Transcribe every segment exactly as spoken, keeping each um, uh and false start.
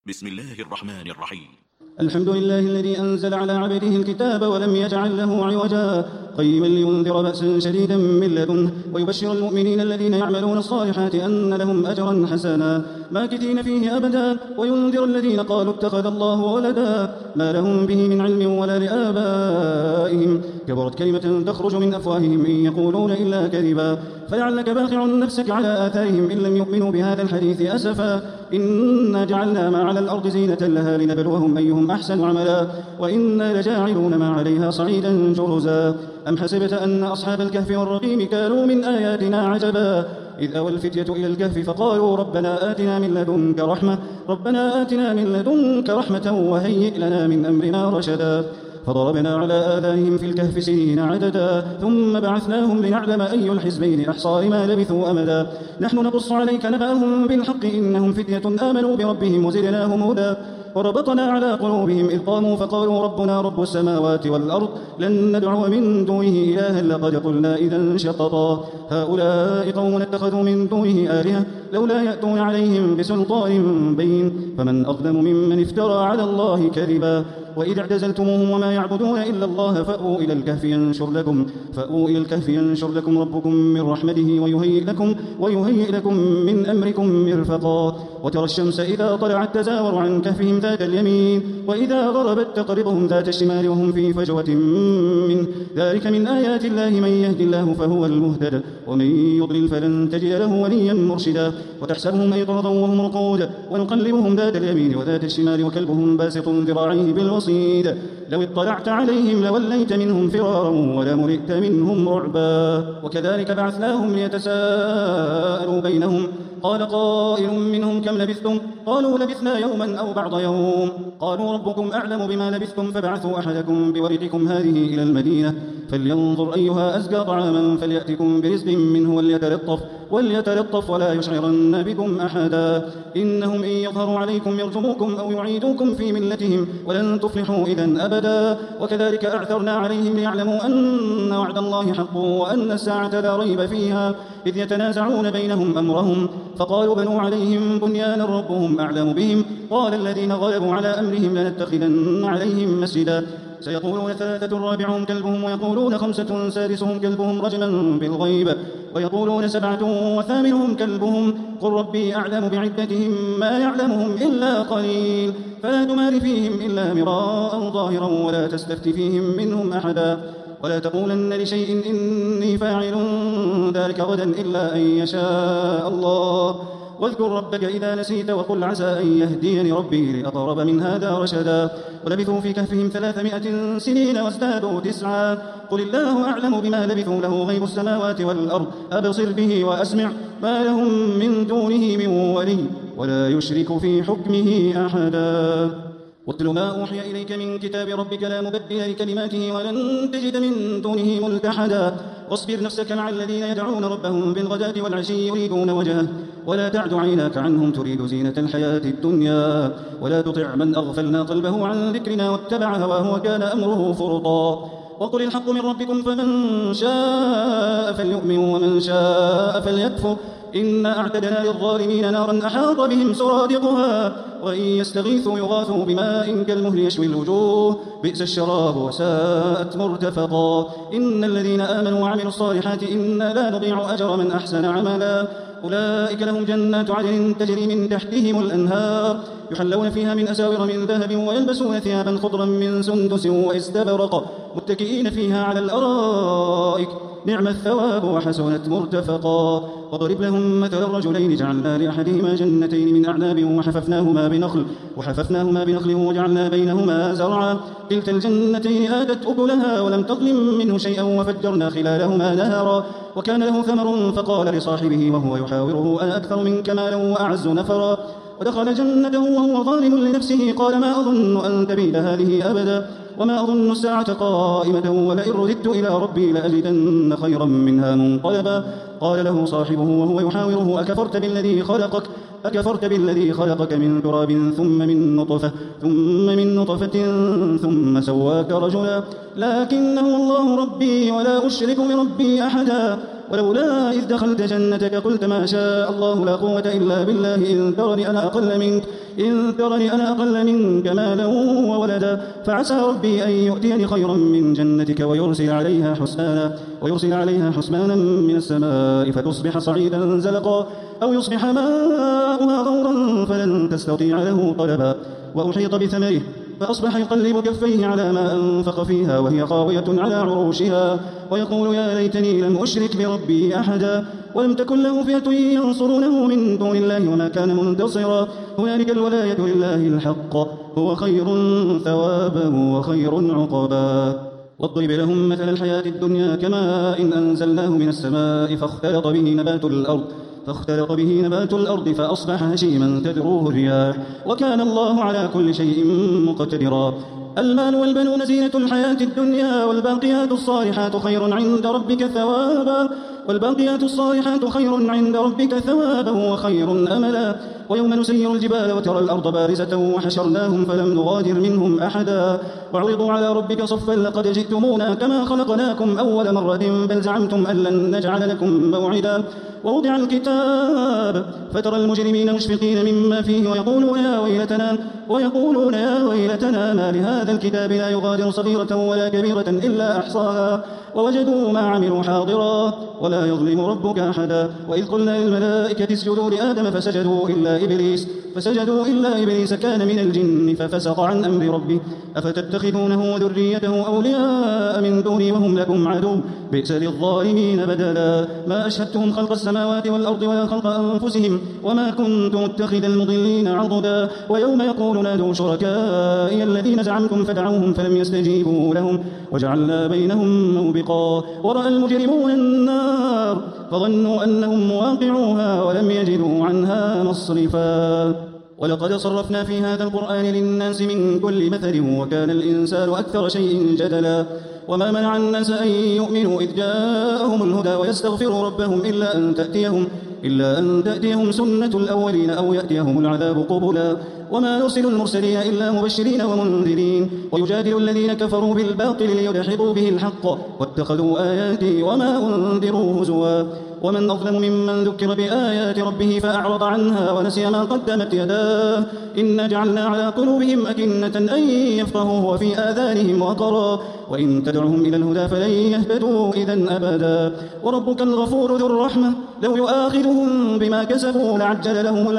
بسم الله الرحمن الرحيم. الحمد لله الذي أنزل على عبده الكتاب ولم يجعل له عوجا قيما لينذر بأسا شديدا من لدنه ويبشر المؤمنين الذين يعملون الصالحات أن لهم أجرا حسنا ماكثين فيه أبدا وينذر الذين قالوا اتخذ الله ولدا ما لهم به من علم ولا لآبائهم كبرت كلمة تخرج من أفواههم إن يقولون إلا كذبا فلعلك باخع نفسك على آثارهم إن لم يؤمنوا بهذا الحديث أسفا إنا جعلنا ما على الأرض زينة لها لنبلوهم أيهم أحسن عملا وإنا لجاعلون ما عليها صعيدا جرزا أم حسبت أن أصحاب الكهف والرقيم كانوا من آياتنا عجبا إذ أوى الفتية إلى الكهف فقالوا ربنا آتنا من لدنك رحمة ربنا آتنا من لدنك رحمة وهيئ لنا من أمرنا رشدا فضربنا على آذانهم في الكهف سنين عددا ثم بعثناهم لنعلم أي الحزبين أحصى لما لبثوا أمدا نحن نقص عليك نبأهم بالحق إنهم فتية آمنوا بربهم وزدناهم هدى وربطنا على قلوبهم إذ قاموا فقالوا ربنا رب السماوات والأرض لن ندعو من دونه إلها لقد قلنا إذا شططا هؤلاء قوم اتخذوا من دونه آلهة لولا يأتون عليهم بسلطان بين فمن أظلم ممن افترى على الله كذبا وإذ اعتزلتموهم وما يعبدون إلا الله فأووا إلى الكهف ينشر لكم فأووا إلى الكهف ينشر لكم ربكم من رحمته ويهيئ لكم ويهيئ لكم من أمركم مرفقا وترى الشمس إذا طلعت تزاور عن كهفهم ذات اليمين وإذا غربت تقرضهم ذات الشمال وهم في فجوة منه ذلك من آيات الله من يهدي الله فهو المهتد ومن يضلل فلن تجد له وليا مرشدا وتحسبهم أيقاظا وهم رقود ونقلبهم ذات اليمين وذات الشمال وكلبهم باسط ذراعيه بالوصيد لو اطلعت عليهم لوليت منهم فرارا ولملئت منهم رعبا وكذلك بعثناهم ليتساءلوا بينهم قال قائل منهم كم لبثتم قالوا لبثنا يوما أو بعض يوم قالوا ربكم أعلم بما لبثتم فبعثوا أحدكم بورقكم هذه إلى المدينة فلينظر أيها أزكى طعاما فليأتكم برزق منه وليتلطف وليتلطف ولا يشعرن بكم أحدا إنهم إن يظهروا عليكم يرجموكم أو يعيدوكم في ملتهم ولن تفلحوا إذن أبدا وكذلك أعثرنا عليهم ليعلموا أن وعد الله حق وأن الساعة لا ريب فيها إذ يتنازعون بينهم أمرهم فقالوا بنوا عليهم بنيانا ربهم أعلم بهم قال الذين غلبوا على أمرهم لنتخذن عليهم مسجدا سيقولون ثلاثة رابعهم كلبهم ويقولون خمسة سادسهم كلبهم رجما بالغيب ويقولون سبعة وثامنهم كلبهم قل ربي أعلم بعدتهم ما يعلمهم إلا قليل فلا تمار فيهم إلا مراء ظاهرا ولا تستفت فيهم منهم أحدا ولا تقولن لشيء إني فاعل ذلك غدا إلا أن يشاء الله واذكر ربك إذا نسيت وقل عسى أن يهديني ربي لأقرب من هذا رشدا ولبثوا في كهفهم ثلاثمائة سنين وازدادوا تسعا قل الله أعلم بما لبثوا له غيب السماوات والأرض أبصر به وأسمع ما لهم من دونه من ولي ولا يشرك في حكمه أحدا واتل ما أوحي إليك من كتاب ربك لا مبدل لكلماته ولن تجد من دونه ملتحدا واصبر نفسك مع الذين يدعون ربهم بالغداة والعشي يريدون وجهه ولا تعد عيناك عنهم تريد زينة الحياة الدنيا ولا تطع من أغفلنا قلبه عن ذكرنا واتبع هواه وكان أمره فرطا وقل الحق من ربكم فمن شاء فليؤمن ومن شاء فليكفر إنا أعتدنا للظالمين نارا أحاط بهم سرادقها وإن يستغيثوا يغاثوا بماء كالمهل يشوي الوجوه بئس الشراب وساءت مرتفقا إن الذين آمنوا وعملوا الصالحات إنا لا نضيع أجر من أحسن عملا أولئك لهم جنات عدن تجري من تحتهم الأنهار يحلون فيها من أساور من ذهب ويلبسون ثيابا خضرا من سندس واستبرق متكئين فيها على الأرائك نعم الثواب وحسنت مرتفقا واضرب لهم مثل الرجلين جعلنا لأحدهما جنتين من أعناب وحففناهما بنخل وحففناهما بنخل وجعلنا بينهما زرعا كلتا الجنتين آتت أكلها ولم تظلم منه شيئا وفجرنا خلالهما نهرا وكان له ثمر فقال لصاحبه وهو يحاوره أنا أكثر منك مالا وأعز نفرا ودخل جنته وهو ظالم لنفسه قال ما أظن أن تبيد هذه أبدا وما أظن الساعة قائمة ولئن رددت إلى ربي لأجدن خيرا منها منقلبا قال له صاحبه وهو يحاوره أكفرت بالذي خلقك أكفرت بالذي خلقك من تراب ثم من نطفة ثم من نطفة ثم سواك رجلا لكنه الله ربي ولا أشرك بربي أحدا ولولا إذ دخلت جنتك قلت ما شاء الله لا قوة إلا بالله إن ترني أنا أقل منك إن ترني أنا أقل منك مالا وولدا فعسى ربي أن يؤتيني خيرا من جنتك ويرسل عليها حسبانا ويرسل عليها حسبانا من السماء فتصبح صعيدا زلقا أو يصبح ماؤها غورا فلن تستطيع له طلبا وأحيط بثمره فأصبح يقلب كفيه على ما أنفق فيها وهي خاوية على عروشها ويقول يا ليتني لم أشرك بربي أحدا ولم تكن له فئة ينصرونه من دون الله وما كان منتصرا هنالك الولاية لله الحق هو خير ثوابا وخير عقبا واضرب لهم مثل الحياة الدنيا كماء إن أنزلناه من السماء فاختلط به نبات الأرض فاختلط به نبات الأرض فأصبح هشيما تذروه الرياح وكان الله على كل شيء مقتدرا المال والبنون زينة الحياة الدنيا والباقيات الصالحات خير عند ربك ثوابا والباقيات الصالحات خير عند ربك ثوابا وخير أملا ويوم نسير الجبال وترى الأرض بارزة وحشرناهم فلم نغادر منهم أحدا وعرضوا على ربك صفا لقد جئتمونا كما خلقناكم أول مرة بل زعمتم أن لن نجعل لكم موعدا ووضع الكتاب فترى المجرمين مشفقين مما فيه ويقولون يا ويلتنا ويقولون يا ويلتنا ما لهذا الكتاب لا يغادر صغيرة ولا كبيرة إلا أحصاها ووجدوا ما عملوا حاضرا ولا يظلم ربك أحدا وإذ قلنا للملائكة اسجدوا لآدم فسجدوا إلا إبليس فسجدوا إلا إبليس كان من الجن ففسق عن أمر ربه أفتتخذونه وذريته أولياء من دوني وهم لكم عدو بئس للظالمين بدلا ما أشهدتهم خلق السماوات والأرض ولا خلق أنفسهم وما كنت متخذ المضلين عضدا ويوم يقول نادوا شركائي الذين زعمتم فدعوهم فلم يستجيبوا لهم وجعلنا بينهم موبقا ورأى المجرمون النار فظنوا أنهم مواقعوها ولم يجدوا عنها مصرفا ولقد صرفنا في هذا القرآن للناس من كل مثل وكان الإنسان أكثر شيء جدلا وما منع الناس أن يؤمنوا إذ جاءهم الهدى ويستغفروا ربهم إلا أن تأتيهم إلا أن تأتيهم سنة الأولين أو يأتيهم العذاب قبلا وما نرسل المرسلين إلا مبشرين ومنذرين ويجادل الذين كفروا بالباطل ليدحضوا به الحق واتخذوا آياتي وما أنذروا هزوا ومن أظلم ممن ذكر بآيات ربه فأعرض عنها ونسي ما قدمت يداه إنا جعلنا على قلوبهم أكنة أن يفقهوه وفي آذانهم وقرا وإن تدعهم إلى الهدى فلن يهتدوا إذا أبدا وربك الغفور ذو الرحمة لو يؤاخذهم بما كسبوا لعجل لهم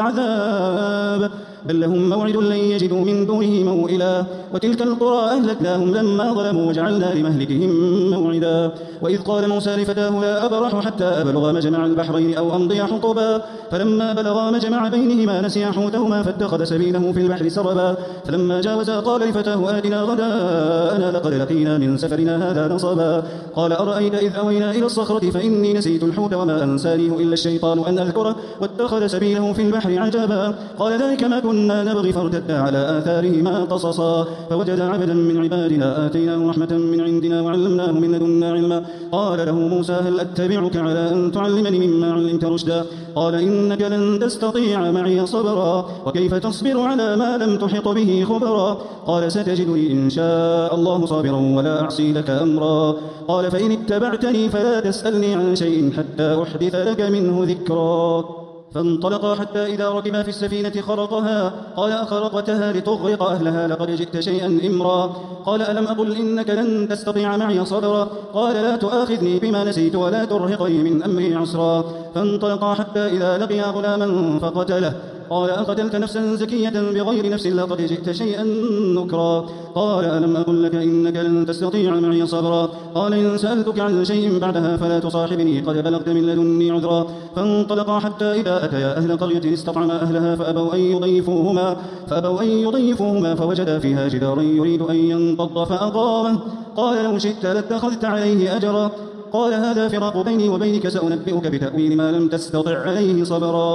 العذاب بل لهم موعد لن يجدوا من دونه موئلا وتلك القرى أهلكناهم لما ظلموا وجعلنا لمهلكهم موعدا وإذ قال موسى لفتاه لا أبرح حتى أبلغ مجمع البحرين أو أمضي حقبا فلما بلغا مجمع بينهما نسي حوتهما فاتخذ سبيله في البحر سربا فلما جاوزا قال لفتاه آتنا غداءنا لقد لقينا من سفرنا هذا نصبا قال أرأيت إذ أوينا إلى الصخرة فإني نسيت الحوت وما أنسانيه إلا الشيطان أن أذكره واتخذ سبيله في البحر عجبا قال ذلك ما كنا نبغي فارتدا على آثارهما قصصا فوجد عبدا من عبادنا آتيناه رحمة من عندنا وعلمناه من لدنا علما قال له موسى هل أتبعك على أن تعلمني مما علمت رشدا قال إنك لن تستطيع معي صبرا وكيف تصبر على ما لم تحط به خبرا قال ستجدني إن شاء الله صابرا ولا أعصي لك أمرا قال فإن اتبعتني فلا تسألني عن شيء حتى أحدث لك منه ذكرا فانطلقا حتى إذا ركبا في السفينة خرقها قال أخرقتها لتغرق أهلها لقد جئت شيئا إمرا قال ألم أقل إنك لن تستطيع معي صبرا قال لا تؤاخذني بما نسيت ولا ترهقني من أمري عسرا فانطلقا حتى إذا لقيا غلاما فقتله قال أقتلت نفسا زكية بغير نفس لقد جئت شيئا نكرا قال ألم أقل لك إنك لن تستطيع معي صبرا قال إن سألتك عن شيء بعدها فلا تصاحبني قد بلغت من لدني عذرا فانطلقا حتى إذا أتيا أهل قرية استطعما أهلها فأبوا أن يضيفوهما فأبوا أن يضيفوهما فوجدا فيها جدارا يريد أن ينقض فأقامه قال لو شئت لاتخذت عليه أجرا قال هذا فراق بيني وبينك سأنبئك بتأويل ما لم تستطع عليه صبرا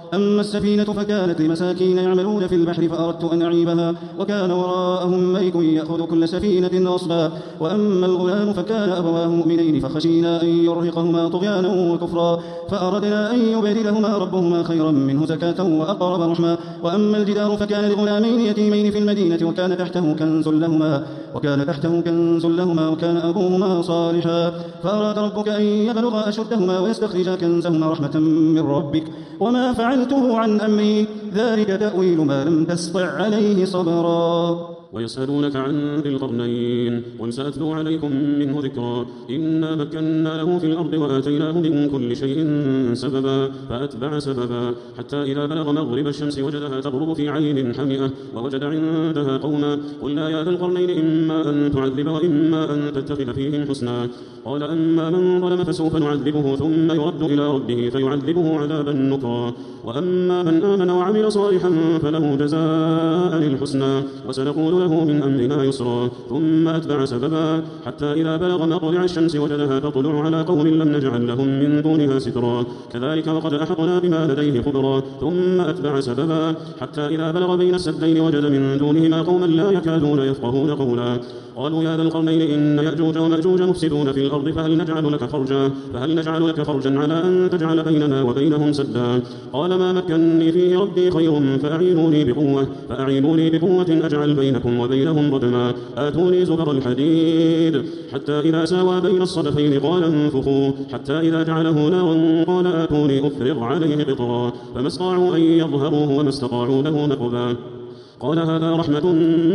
أما السفينة فكانت لمساكين يعملون في البحر فأردت أن أعيبها وكان وراءهم ملك يأخذ كل سفينة غصبا. وأما الغلام فكان أبواه مؤمنين فخشينا أن يرهقهما طغيانا وكفرا فأردنا أن يبدلهما ربهما خيرا منه زكاة وأقرب رحما. وأما الجدار فكان لغلامين يتيمين في المدينة وكان تحته كنز لهما وكان تحته كنز لهما وكان أبوهما صالحا فأراد ربك أن يبلغا أشدهما ويستخرجا كنزهما رحمة من ربك وما فعلته عن أمري ذلك تأويل ما لم تسطع عليه صبرا. ويسألونك عن ذي القرنين قل سأتلو عليكم منه ذكرا إنا مكنا له في الأرض وآتيناه من كل شيء سببا فأتبع سببا حتى إذا بلغ مغرب الشمس وجدها تغرب في عين حمئة ووجد عندها قوما قلنا يا ذا القرنين إما أن تعذب وإما أن تتخذ فيهم حسنا قال أما من ظلم فسوف نعذبه ثم يرد إلى ربه فيعذبه عذابا نكرا وأما من آمن وعمل صالحا فله جزاء الحسنى وسنقول له من أمرنا يسرا ثم أتبع سببا حتى إذا بلغ مطلع الشمس وجدها تطلع على قوم لم نجعل لهم من دونها سترا كذلك وقد أحطنا بما لديه خبرا ثم أتبع سببا حتى إذا بلغ بين السدين وجد من دونهما قوما لا يكادون يفقهون قولا قالوا يا ذا القرنين إن يأجوج ومأجوج مفسدون في الأرض فهل نجعل لك خرجا فهل نجعل لك خرجا على أن تجعل بيننا وبينهم سدا قال ما مكنني فيه ربي خير فأعينوني بقوة فأعينوني بقوة أجعل بينكم وبينهم ردما آتوني زبر الحديد حتى إذا ساوى بين الصدفين قال انفخوا حتى إذا جعله نارا قال آتوني أفرغ عليه قطرا فما استطاعوا أن يظهروه وما استطاعوا له نقبا قال هذا رحمة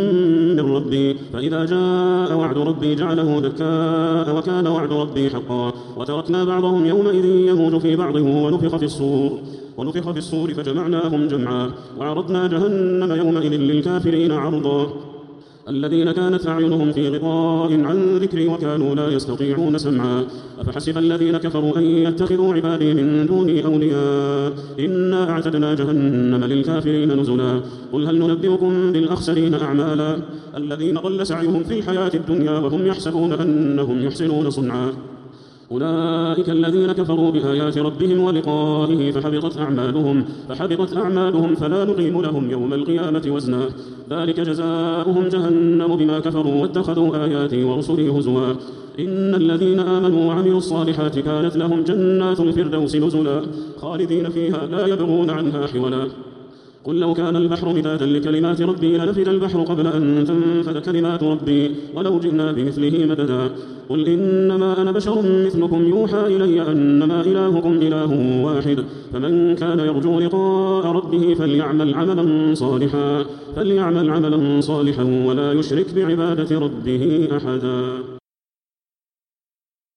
من ربي فإذا جاء وعد ربي جعله دكاء وكان وعد ربي حقا وتركنا بعضهم يومئذ يموج في بعض ونفخ في الصور ونفخ في الصور فجمعناهم جمعا وعرضنا جهنم يومئذ للكافرين عرضا الذين كانت أعينهم في غطاء عن ذكري وكانوا لا يستطيعون سمعا أفحسب الذين كفروا أن يتخذوا عبادي من دوني أولياء إنا أعتدنا جهنم للكافرين نزلا قل هل ننبئكم بالأخسرين أعمالا الذين ضل سعيهم في الحياة الدنيا وهم يحسبون أنهم يحسنون صنعا أولئك الذين كفروا بآيات ربهم ولقائه فحبطت أعمالهم فحبطت أعمالهم فلا نقيم لهم يوم القيامة وزنا ذلك جزاؤهم جهنم بما كفروا واتخذوا آياتي ورسلي هزوا إن الذين آمنوا وعملوا الصالحات كانت لهم جنات الفردوس نزلا خالدين فيها لا يبغون عنها حولا قل لو كان البحر مدادا لكلمات ربي لنفد البحر قبل أن تنفد كلمات ربي ولو جئنا بمثله مددا قل إنما أنا بشر مثلكم يوحى إلي أنما إلهكم إله واحد فمن كان يرجو لقاء ربه فليعمل عملا صالحا فليعمل عملا صالحا ولا يشرك بعبادة ربه أحدا.